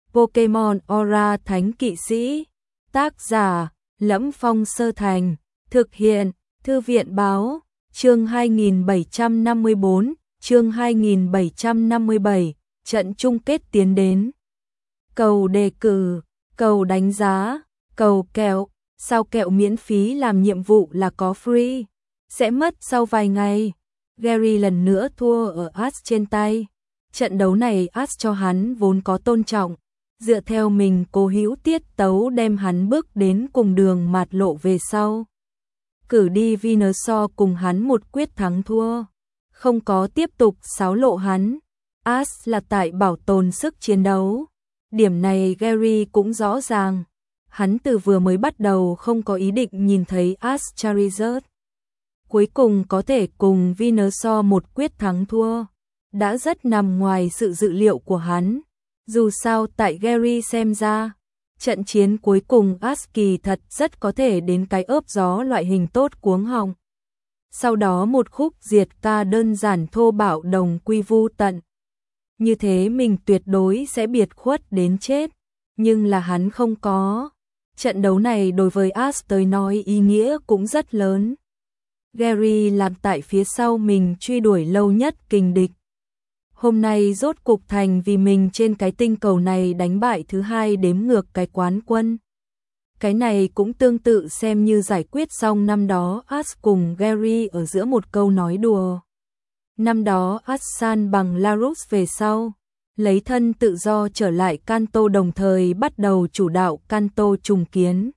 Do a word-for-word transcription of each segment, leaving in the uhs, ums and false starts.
Pokemon Aura Thánh Kỵ Sĩ. Tác giả: Lẫm Phong Sơ Thành. Thực hiện: Thư viện Báo. Chương hai nghìn bảy trăm năm mươi bốn, chương hai nghìn bảy trăm năm mươi bảy, trận chung kết tiến đến. Cầu đề cử, cầu đánh giá, cầu kẹo, sao kẹo miễn phí làm nhiệm vụ là có free, sẽ mất sau vài ngày. Gary lần nữa thua ở Ash trên tay. Trận đấu này Ash cho hắn vốn có tôn trọng, dựa theo mình cố hữu tiết tấu đem hắn bước đến cùng đường mạt lộ về sau. Cử đi Venusaur cùng hắn một quyết thắng thua, không có tiếp tục xáo lộ hắn. Ash là tại bảo tồn sức chiến đấu. Điểm này Gary cũng rõ ràng. Hắn từ vừa mới bắt đầu không có ý định nhìn thấy Ash Charizard. Cuối cùng có thể cùng Venusaur một quyết thắng thua, đã rất nằm ngoài sự dự liệu của hắn. Dù sao tại Gary xem ra, trận chiến cuối cùng Ash kỳ thật rất có thể đến cái ớp gió loại hình tốt cuống họng. Sau đó một khúc diệt ca đơn giản thô bạo đồng quy vu tận. Như thế mình tuyệt đối sẽ biệt khuất đến chết, nhưng là hắn không có. Trận đấu này đối với Ash tới nói ý nghĩa cũng rất lớn. Gary làm tại phía sau mình truy đuổi lâu nhất kình địch. Hôm nay rốt cục thành vì mình trên cái tinh cầu này đánh bại thứ hai đếm ngược cái quán quân. Cái này cũng tương tự xem như giải quyết xong năm đó Ash cùng Gary ở giữa một câu nói đùa. Năm đó Ash san bằng Larus về sau, lấy thân tự do trở lại Kanto đồng thời bắt đầu chủ đạo Kanto trùng kiến.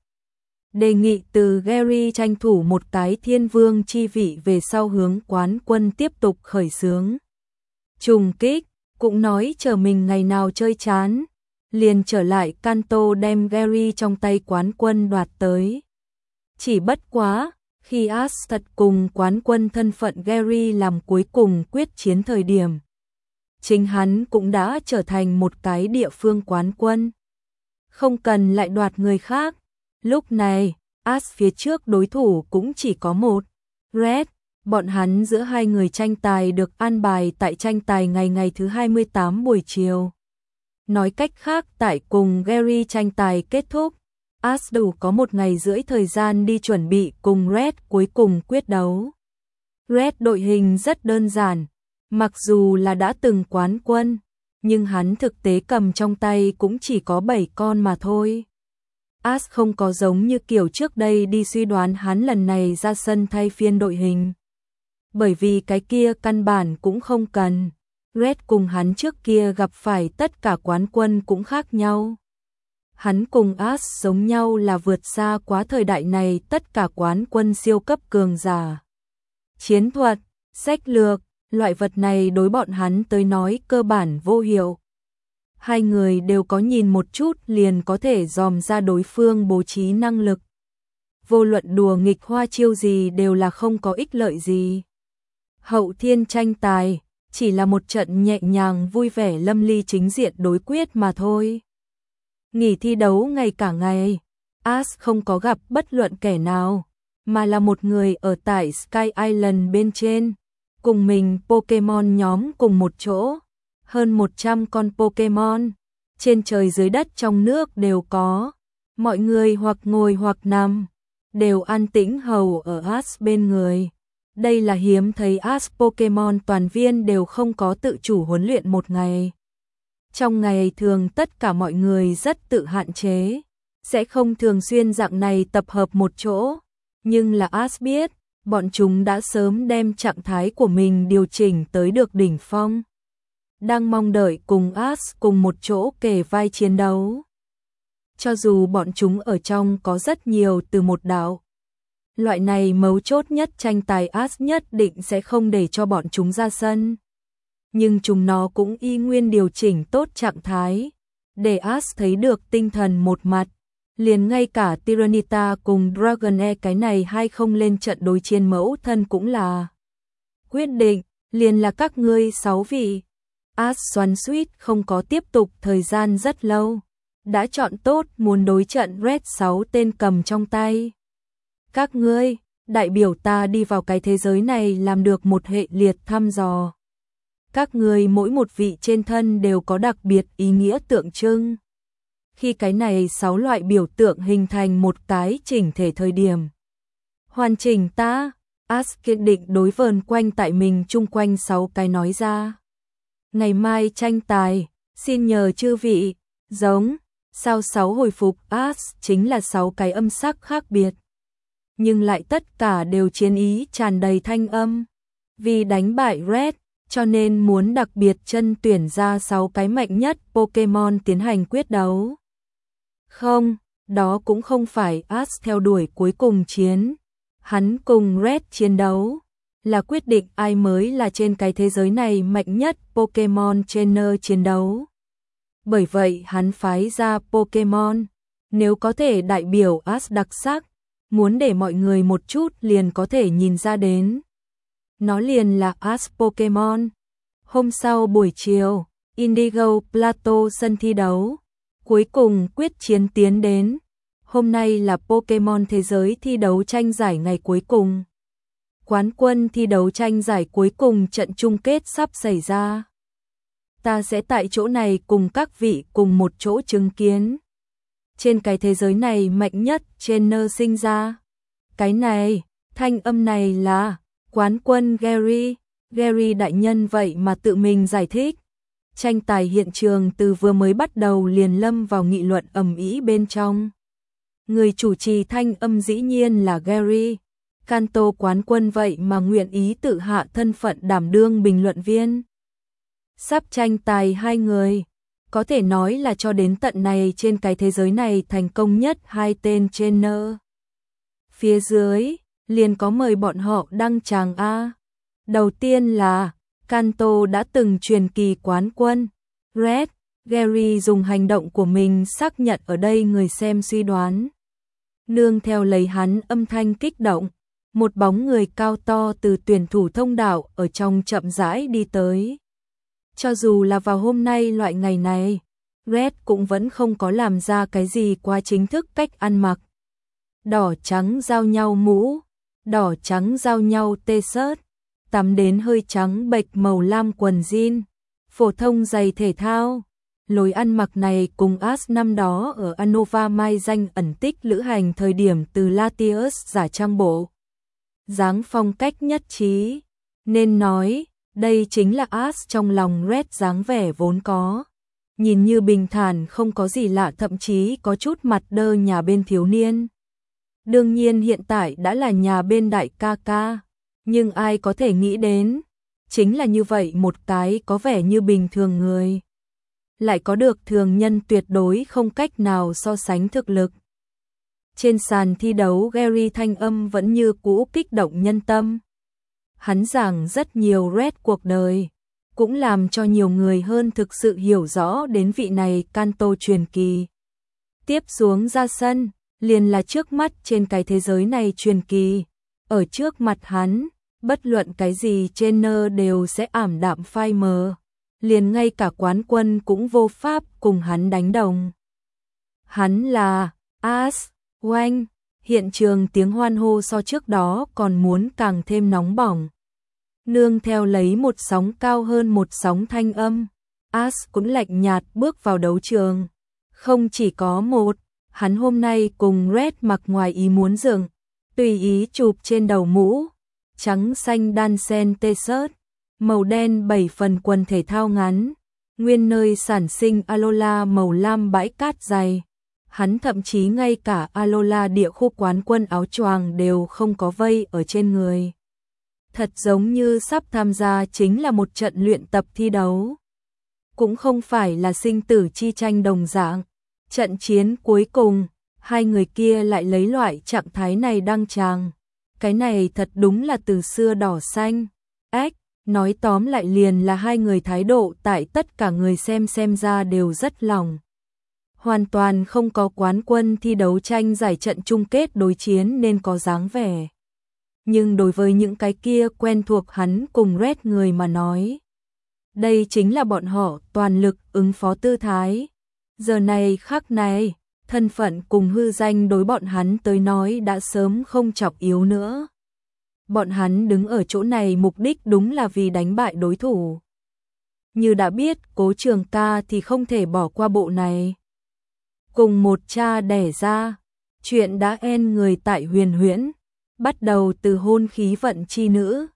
Đề nghị từ Gary tranh thủ một cái thiên vương chi vị về sau hướng quán quân tiếp tục khởi xướng. Trùng kích, cũng nói chờ mình ngày nào chơi chán, liền trở lại Kanto đem Gary trong tay quán quân đoạt tới. Chỉ bất quá, khi Ash thật cùng quán quân thân phận Gary làm cuối cùng quyết chiến thời điểm, chính hắn cũng đã trở thành một cái địa phương quán quân. Không cần lại đoạt người khác. Lúc này, Ash phía trước đối thủ cũng chỉ có một, Red. Bọn hắn giữa hai người tranh tài được an bài tại tranh tài ngày ngày thứ hai mươi tám buổi chiều. Nói cách khác tại cùng Gary tranh tài kết thúc, Ash đủ có một ngày rưỡi thời gian đi chuẩn bị cùng Red cuối cùng quyết đấu. Red đội hình rất đơn giản, mặc dù là đã từng quán quân, nhưng hắn thực tế cầm trong tay cũng chỉ có bảy con mà thôi. Ash không có giống như kiểu trước đây đi suy đoán hắn lần này ra sân thay phiên đội hình. Bởi vì cái kia căn bản cũng không cần. Red cùng hắn trước kia gặp phải tất cả quán quân cũng khác nhau. Hắn cùng Ash giống nhau là vượt xa quá thời đại này tất cả quán quân siêu cấp cường giả. Chiến thuật, sách lược, loại vật này đối bọn hắn tới nói cơ bản vô hiệu. Hai người đều có nhìn một chút liền có thể dòm ra đối phương bố trí năng lực. Vô luận đùa nghịch hoa chiêu gì đều là không có ích lợi gì. Hậu thiên tranh tài, chỉ là một trận nhẹ nhàng vui vẻ lâm ly chính diện đối quyết mà thôi. Nghỉ thi đấu ngày cả ngày, Ash không có gặp bất luận kẻ nào, mà là một người ở tại Sky Island bên trên, cùng mình Pokemon nhóm cùng một chỗ, hơn một trăm con Pokemon, trên trời dưới đất trong nước đều có, mọi người hoặc ngồi hoặc nằm, đều an tĩnh hầu ở Ash bên người. Đây là hiếm thấy Ash Pokemon toàn viên đều không có tự chủ huấn luyện một ngày. Trong ngày thường tất cả mọi người rất tự hạn chế, sẽ không thường xuyên dạng này tập hợp một chỗ. Nhưng là Ash biết, bọn chúng đã sớm đem trạng thái của mình điều chỉnh tới được đỉnh phong. Đang mong đợi cùng Ash cùng một chỗ kề vai chiến đấu. Cho dù bọn chúng ở trong có rất nhiều từ một đạo. Loại này mấu chốt nhất tranh tài Ash nhất định sẽ không để cho bọn chúng ra sân. Nhưng chúng nó cũng y nguyên điều chỉnh tốt trạng thái, để Ash thấy được tinh thần một mặt. Liền ngay cả Tyranitar cùng Dragonair cái này hay không lên trận đối chiến mẫu thân cũng là quyết định, liền là các ngươi sáu vị. Ash xoắn xuýt không có tiếp tục thời gian rất lâu, đã chọn tốt muốn đối trận Red sáu tên cầm trong tay. Các ngươi, đại biểu ta đi vào cái thế giới này làm được một hệ liệt thăm dò. Các ngươi mỗi một vị trên thân đều có đặc biệt ý nghĩa tượng trưng. khi cái này sáu loại biểu tượng hình thành một cái chỉnh thể thời điểm hoàn chỉnh ta, Ash kiên định đối vờn quanh tại mình chung quanh sáu cái nói ra. Ngày mai tranh tài, xin nhờ chư vị, giống, sao sáu hồi phục Ash chính là sáu cái âm sắc khác biệt. Nhưng lại tất cả đều chiến ý tràn đầy thanh âm. Vì đánh bại Red, cho nên muốn đặc biệt chân tuyển ra sáu cái mạnh nhất Pokemon tiến hành quyết đấu. Không, đó cũng không phải Ash theo đuổi cuối cùng chiến. Hắn cùng Red chiến đấu, là quyết định ai mới là trên cái thế giới này mạnh nhất Pokemon Trainer chiến đấu. Bởi vậy hắn phái ra Pokemon, nếu có thể đại biểu Ash đặc sắc, muốn để mọi người một chút liền có thể nhìn ra đến. Nó liền là Ash Pokemon. Hôm sau buổi chiều, Indigo Plateau sân thi đấu, cuối cùng quyết chiến tiến đến. Hôm nay là Pokemon Thế giới thi đấu tranh giải ngày cuối cùng. Quán quân thi đấu tranh giải cuối cùng trận chung kết sắp xảy ra. Ta sẽ tại chỗ này cùng các vị cùng một chỗ chứng kiến. Trên cái thế giới này mạnh nhất trainer sinh ra. Cái này, thanh âm này là quán quân Gary. Gary đại nhân vậy mà tự mình giải thích. Tranh tài hiện trường từ vừa mới bắt đầu liền lâm vào nghị luận ầm ĩ bên trong. Người chủ trì thanh âm dĩ nhiên là Gary. Kanto quán quân vậy mà nguyện ý tự hạ thân phận đảm đương bình luận viên. Sắp tranh tài hai người, có thể nói là cho đến tận này trên cái thế giới này thành công nhất hai tên trainer. Phía dưới, liền có mời bọn họ đăng tràng A. Đầu tiên là, Kanto đã từng truyền kỳ quán quân, Red. Gary dùng hành động của mình xác nhận ở đây người xem suy đoán. Nương theo lấy hắn âm thanh kích động, một bóng người cao to từ tuyển thủ thông đạo ở trong chậm rãi đi tới. Cho dù là vào hôm nay loại ngày này, Red cũng vẫn không có làm ra cái gì quá chính thức cách ăn mặc. Đỏ trắng giao nhau mũ, đỏ trắng giao nhau t-shirt, tắm đến hơi trắng bệch màu lam quần jean, phổ thông giày thể thao. Lối ăn mặc này cùng Ash năm đó ở Unova mai danh ẩn tích lữ hành thời điểm từ Latius giả trang bộ. Dáng phong cách nhất trí, nên nói, đây chính là Ash trong lòng Red dáng vẻ vốn có. Nhìn như bình thản không có gì lạ, thậm chí có chút mặt đơ nhà bên thiếu niên. Đương nhiên hiện tại đã là nhà bên đại ca ca, nhưng ai có thể nghĩ đến, chính là như vậy một cái có vẻ như bình thường người. Lại có được thường nhân tuyệt đối không cách nào so sánh thực lực. Trên sàn thi đấu Gary thanh âm vẫn như cũ kích động nhân tâm. Hắn giảng rất nhiều Red cuộc đời, cũng làm cho nhiều người hơn thực sự hiểu rõ đến vị này Kanto truyền kỳ. Tiếp xuống ra sân, liền là trước mắt trên cái thế giới này truyền kỳ. Ở trước mặt hắn, bất luận cái gì trainer đều sẽ ảm đạm phai mờ. Liền ngay cả quán quân cũng vô pháp cùng hắn đánh đồng. Hắn là Ash Wang. Hiện trường tiếng hoan hô so trước đó còn muốn càng thêm nóng bỏng. Nương theo lấy một sóng cao hơn một sóng thanh âm, Ash cũng lạnh nhạt bước vào đấu trường. Không chỉ có một, hắn hôm nay cùng Red mặc ngoài ý muốn dừng, tùy ý chụp trên đầu mũ, trắng xanh đan sen t-shirt, màu đen bảy phần quần thể thao ngắn, nguyên nơi sản sinh Alola màu lam bãi cát dày. Hắn thậm chí ngay cả Alola địa khu quán quân áo choàng đều không có vây ở trên người. Thật giống như sắp tham gia chính là một trận luyện tập thi đấu. Cũng không phải là sinh tử chi tranh đồng dạng. Trận chiến cuối cùng, hai người kia lại lấy loại trạng thái này đăng tràng. Cái này thật đúng là từ xưa đỏ xanh. Ếch, nói tóm lại liền là hai người thái độ tại tất cả người xem xem ra đều rất lòng. Hoàn toàn không có quán quân thi đấu tranh giải trận chung kết đối chiến nên có dáng vẻ. Nhưng đối với những cái kia quen thuộc hắn cùng Red người mà nói, đây chính là bọn họ toàn lực ứng phó tư thái. Giờ này khắc này, thân phận cùng hư danh đối bọn hắn tới nói đã sớm không trọng yếu nữa. Bọn hắn đứng ở chỗ này mục đích đúng là vì đánh bại đối thủ. Như đã biết Cố Trường Ca thì không thể bỏ qua bộ này. cùng một cha đẻ ra. Chuyện đã en người tại Huyền Huyễn, bắt đầu từ hôn khí vận chi nữ,